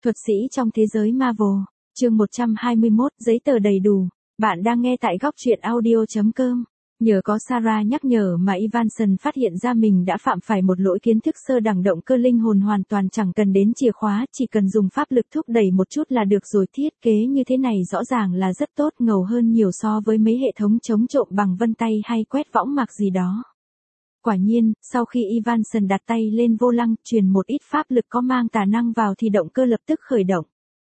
Thuật sĩ trong thế giới Marvel, chương 121, giấy tờ đầy đủ. Bạn đang nghe tại góc truyện audio.com. Nhờ có Sarah nhắc nhở mà Evanson phát hiện ra mình đã phạm phải một lỗi kiến thức sơ đẳng. Động cơ linh hồn hoàn toàn chẳng cần đến chìa khóa, chỉ cần dùng pháp lực thúc đẩy một chút là được rồi. Thiết kế như thế này rõ ràng là rất tốt, ngầu hơn nhiều so với mấy hệ thống chống trộm bằng vân tay hay quét võng mạc gì đó. Quả nhiên, sau khi Evanson đặt tay lên vô lăng, truyền một ít pháp lực có mang tà năng vào thì động cơ lập tức khởi động.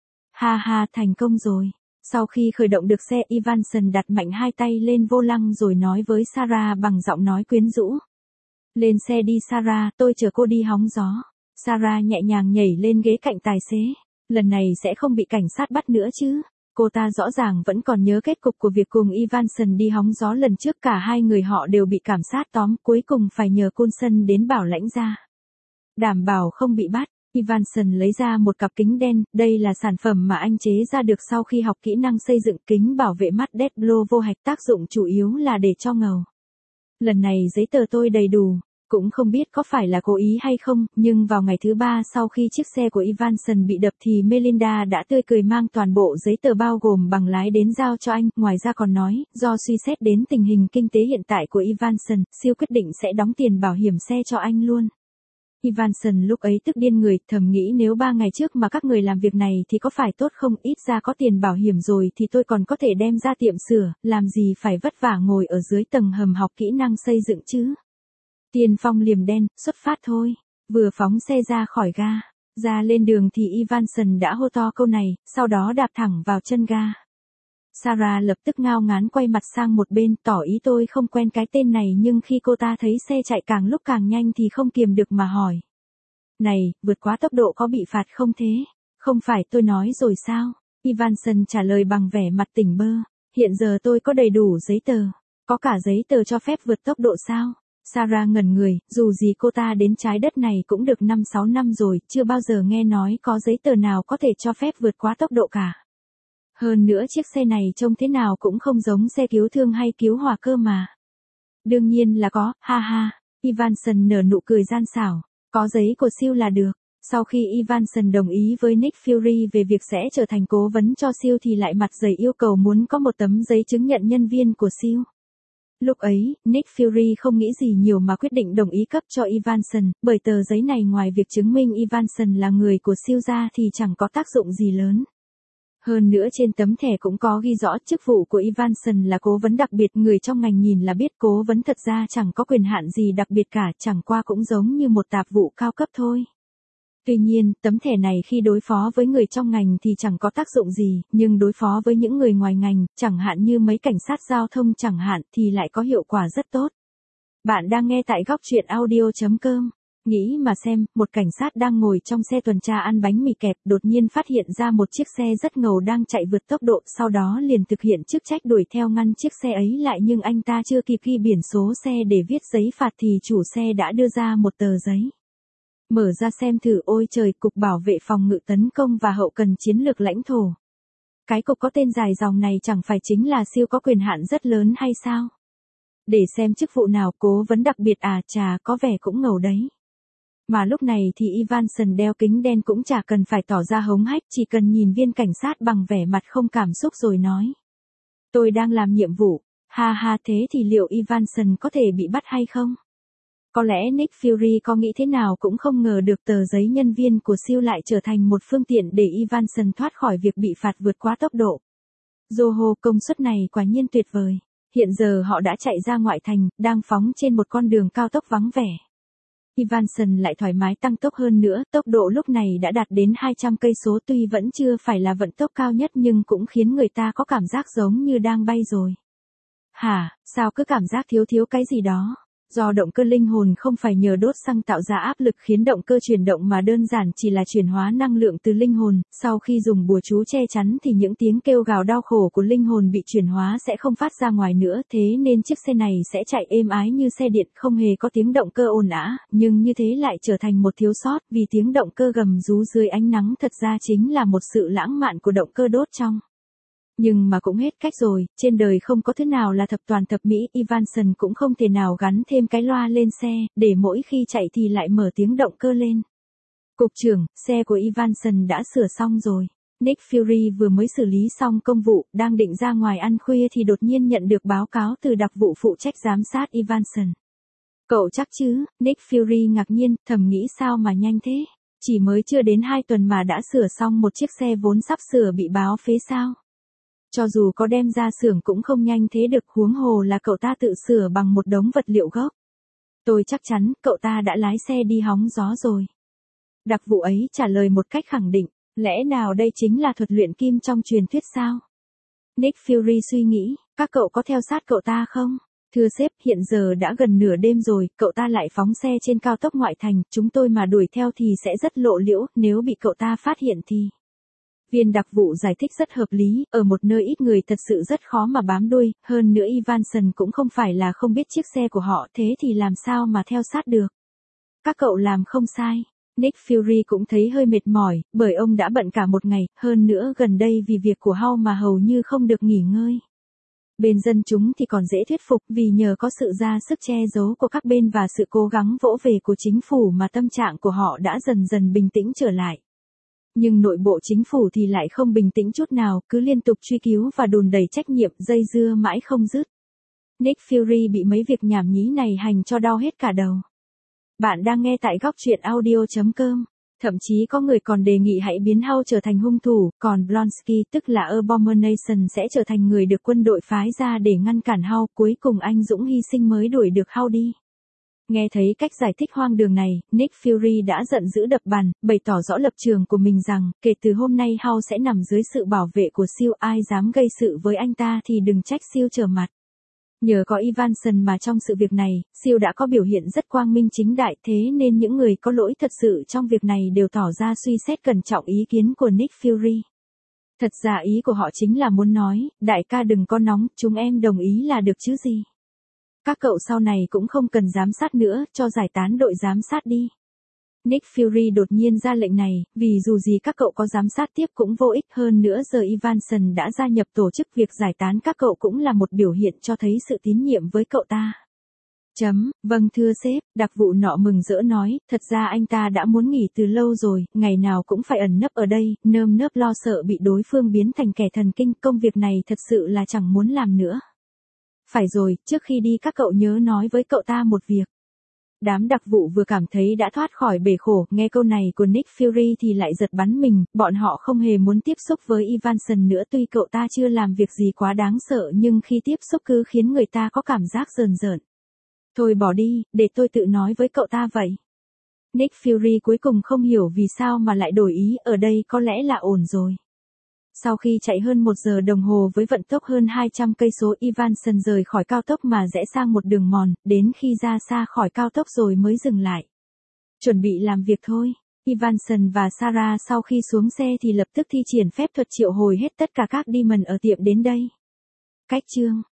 Ha ha, thành công rồi. Sau khi khởi động được xe, Evanson đặt mạnh hai tay lên vô lăng rồi nói với Sarah bằng giọng nói quyến rũ. Lên xe đi Sarah, tôi chở cô đi hóng gió. Sarah nhẹ nhàng nhảy lên ghế cạnh tài xế. Lần này sẽ không bị cảnh sát bắt nữa chứ. Cô ta rõ ràng vẫn còn nhớ kết cục của việc cùng Evanson đi hóng gió lần trước, cả hai người họ đều bị cảnh sát tóm, cuối cùng phải nhờ Coulson đến bảo lãnh ra. Đảm bảo không bị bắt, Evanson lấy ra một cặp kính đen, đây là sản phẩm mà anh chế ra được sau khi học kỹ năng xây dựng kính bảo vệ mắt Deadblow vô hạch, tác dụng chủ yếu là để cho ngầu. Lần này giấy tờ tôi đầy đủ. Cũng không biết có phải là cố ý hay không, nhưng vào ngày thứ ba sau khi chiếc xe của Evanson bị đập thì Melinda đã tươi cười mang toàn bộ giấy tờ bao gồm bằng lái đến giao cho anh. Ngoài ra còn nói, do suy xét đến tình hình kinh tế hiện tại của Evanson, siêu quyết định sẽ đóng tiền bảo hiểm xe cho anh luôn. Evanson lúc ấy tức điên người, thầm nghĩ nếu 3 ngày trước mà các người làm việc này thì có phải tốt không, ít ra có tiền bảo hiểm rồi thì tôi còn có thể đem ra tiệm sửa, làm gì phải vất vả ngồi ở dưới tầng hầm học kỹ năng xây dựng chứ. Tiên phong liềm đen, xuất phát thôi. Vừa phóng xe ra khỏi ga, ra lên đường thì Evanson đã hô to câu này, sau đó đạp thẳng vào chân ga. Sarah lập tức ngao ngán quay mặt sang một bên, tỏ ý tôi không quen cái tên này, nhưng khi cô ta thấy xe chạy càng lúc càng nhanh thì không kiềm được mà hỏi. Này, vượt quá tốc độ có bị phạt không thế? Không phải tôi nói rồi sao? Evanson trả lời bằng vẻ mặt tỉnh bơ. Hiện giờ tôi có đầy đủ giấy tờ. Có cả giấy tờ cho phép vượt tốc độ sao? Sarah ngẩn người, dù gì cô ta đến trái đất này cũng được 5-6 năm rồi, chưa bao giờ nghe nói có giấy tờ nào có thể cho phép vượt quá tốc độ cả. Hơn nữa chiếc xe này trông thế nào cũng không giống xe cứu thương hay cứu hỏa cơ mà. Đương nhiên là có, ha ha. Evanson nở nụ cười gian xảo, có giấy của siêu là được. Sau khi Evanson đồng ý với Nick Fury về việc sẽ trở thành cố vấn cho siêu thì lại mặt dày yêu cầu muốn có một tấm giấy chứng nhận nhân viên của siêu. Lúc ấy, Nick Fury không nghĩ gì nhiều mà quyết định đồng ý cấp cho Evanson, bởi tờ giấy này ngoài việc chứng minh Evanson là người của siêu ra thì chẳng có tác dụng gì lớn. Hơn nữa trên tấm thẻ cũng có ghi rõ chức vụ của Evanson là cố vấn đặc biệt, người trong ngành nhìn là biết cố vấn thật ra chẳng có quyền hạn gì đặc biệt cả, chẳng qua cũng giống như một tạp vụ cao cấp thôi. Tuy nhiên, tấm thẻ này khi đối phó với người trong ngành thì chẳng có tác dụng gì, nhưng đối phó với những người ngoài ngành, chẳng hạn như mấy cảnh sát giao thông chẳng hạn, thì lại có hiệu quả rất tốt. Bạn đang nghe tại góc truyện audio.com. Nghĩ mà xem, một cảnh sát đang ngồi trong xe tuần tra ăn bánh mì kẹp, đột nhiên phát hiện ra một chiếc xe rất ngầu đang chạy vượt tốc độ, sau đó liền thực hiện chức trách đuổi theo ngăn chiếc xe ấy lại, nhưng anh ta chưa kịp ghi biển số xe để viết giấy phạt thì chủ xe đã đưa ra một tờ giấy. Mở ra xem thử, ôi trời, Cục Bảo vệ Phòng ngự Tấn công và Hậu cần Chiến lược Lãnh thổ. Cái cục có tên dài dòng này chẳng phải chính là siêu có quyền hạn rất lớn hay sao? Để xem chức vụ nào, cố vấn đặc biệt à, chà, có vẻ cũng ngầu đấy. Mà lúc này thì Evanson đeo kính đen cũng chả cần phải tỏ ra hống hách, chỉ cần nhìn viên cảnh sát bằng vẻ mặt không cảm xúc rồi nói. Tôi đang làm nhiệm vụ, ha ha, thế thì liệu Evanson có thể bị bắt hay không? Có lẽ Nick Fury có nghĩ thế nào cũng không ngờ được tờ giấy nhân viên của siêu lại trở thành một phương tiện để Evanson thoát khỏi việc bị phạt vượt quá tốc độ. Yoho, công suất này quả nhiên tuyệt vời. Hiện giờ họ đã chạy ra ngoại thành, đang phóng trên một con đường cao tốc vắng vẻ. Evanson lại thoải mái tăng tốc hơn nữa, tốc độ lúc này đã đạt đến 200 cây số, tuy vẫn chưa phải là vận tốc cao nhất nhưng cũng khiến người ta có cảm giác giống như đang bay rồi. Hả, sao cứ cảm giác thiếu cái gì đó? Do động cơ linh hồn không phải nhờ đốt xăng tạo ra áp lực khiến động cơ chuyển động mà đơn giản chỉ là chuyển hóa năng lượng từ linh hồn, sau khi dùng bùa chú che chắn thì những tiếng kêu gào đau khổ của linh hồn bị chuyển hóa sẽ không phát ra ngoài nữa, thế nên chiếc xe này sẽ chạy êm ái như xe điện, không hề có tiếng động cơ ồn ào, nhưng như thế lại trở thành một thiếu sót, vì tiếng động cơ gầm rú dưới ánh nắng thật ra chính là một sự lãng mạn của động cơ đốt trong. Nhưng mà cũng hết cách rồi, trên đời không có thứ nào là thập toàn thập mỹ, Evanson cũng không thể nào gắn thêm cái loa lên xe, để mỗi khi chạy thì lại mở tiếng động cơ lên. Cục trưởng, xe của Evanson đã sửa xong rồi. Nick Fury vừa mới xử lý xong công vụ, đang định ra ngoài ăn khuya thì đột nhiên nhận được báo cáo từ đặc vụ phụ trách giám sát Evanson. Cậu chắc chứ? Nick Fury ngạc nhiên, thầm nghĩ sao mà nhanh thế? Chỉ mới chưa đến 2 tuần mà đã sửa xong một chiếc xe vốn sắp sửa bị báo phế sao? Cho dù có đem ra xưởng cũng không nhanh thế được, huống hồ là cậu ta tự sửa bằng một đống vật liệu gốc. Tôi chắc chắn cậu ta đã lái xe đi hóng gió rồi. Đặc vụ ấy trả lời một cách khẳng định, lẽ nào đây chính là thuật luyện kim trong truyền thuyết sao? Nick Fury suy nghĩ, các cậu có theo sát cậu ta không? Thưa sếp, hiện giờ đã gần nửa đêm rồi, cậu ta lại phóng xe trên cao tốc ngoại thành, chúng tôi mà đuổi theo thì sẽ rất lộ liễu, nếu bị cậu ta phát hiện thì... Viên đặc vụ giải thích rất hợp lý, ở một nơi ít người thật sự rất khó mà bám đuôi, hơn nữa Evanson cũng không phải là không biết chiếc xe của họ, thế thì làm sao mà theo sát được. Các cậu làm không sai. Nick Fury cũng thấy hơi mệt mỏi, bởi ông đã bận cả một ngày, hơn nữa gần đây vì việc của Hao mà hầu như không được nghỉ ngơi. Bên dân chúng thì còn dễ thuyết phục vì nhờ có sự ra sức che giấu của các bên và sự cố gắng vỗ về của chính phủ mà tâm trạng của họ đã dần dần bình tĩnh trở lại. Nhưng nội bộ chính phủ thì lại không bình tĩnh chút nào, cứ liên tục truy cứu và đùn đẩy trách nhiệm, dây dưa mãi không dứt. Nick Fury bị mấy việc nhảm nhí này hành cho đau hết cả đầu. Bạn đang nghe tại góc truyện audio.com. Thậm chí có người còn đề nghị hãy biến Hao trở thành hung thủ, còn Blonsky tức là Abomination sẽ trở thành người được quân đội phái ra để ngăn cản Hao, cuối cùng anh dũng hy sinh mới đuổi được Hao đi. Nghe thấy cách giải thích hoang đường này, Nick Fury đã giận dữ đập bàn, bày tỏ rõ lập trường của mình rằng, kể từ hôm nay Hao sẽ nằm dưới sự bảo vệ của siêu, ai dám gây sự với anh ta thì đừng trách siêu trở mặt. Nhờ có Evanson mà trong sự việc này, siêu đã có biểu hiện rất quang minh chính đại, thế nên những người có lỗi thật sự trong việc này đều tỏ ra suy xét cẩn trọng ý kiến của Nick Fury. Thật ra ý của họ chính là muốn nói, đại ca đừng có nóng, chúng em đồng ý là được chứ gì. Các cậu sau này cũng không cần giám sát nữa, cho giải tán đội giám sát đi. Nick Fury đột nhiên ra lệnh này, vì dù gì các cậu có giám sát tiếp cũng vô ích, hơn nữa giờ Evanson đã gia nhập tổ chức, việc giải tán các cậu cũng là một biểu hiện cho thấy sự tín nhiệm với cậu ta. Vâng thưa sếp, đặc vụ nọ mừng rỡ nói, thật ra anh ta đã muốn nghỉ từ lâu rồi, ngày nào cũng phải ẩn nấp ở đây, nơm nớp lo sợ bị đối phương biến thành kẻ thần kinh, công việc này thật sự là chẳng muốn làm nữa. Phải rồi, trước khi đi các cậu nhớ nói với cậu ta một việc. Đám đặc vụ vừa cảm thấy đã thoát khỏi bể khổ, nghe câu này của Nick Fury thì lại giật bắn mình, bọn họ không hề muốn tiếp xúc với Evanson nữa, tuy cậu ta chưa làm việc gì quá đáng sợ nhưng khi tiếp xúc cứ khiến người ta có cảm giác rờn rợn. Thôi bỏ đi, để tôi tự nói với cậu ta vậy. Nick Fury cuối cùng không hiểu vì sao mà lại đổi ý, ở đây có lẽ là ổn rồi. Sau khi chạy hơn 1 giờ đồng hồ với vận tốc hơn 200 cây số, Evanson rời khỏi cao tốc mà rẽ sang một đường mòn, đến khi ra xa khỏi cao tốc rồi mới dừng lại. Chuẩn bị làm việc thôi. Evanson và Sarah sau khi xuống xe thì lập tức thi triển phép thuật triệu hồi hết tất cả các demon ở tiệm đến đây. Cách chương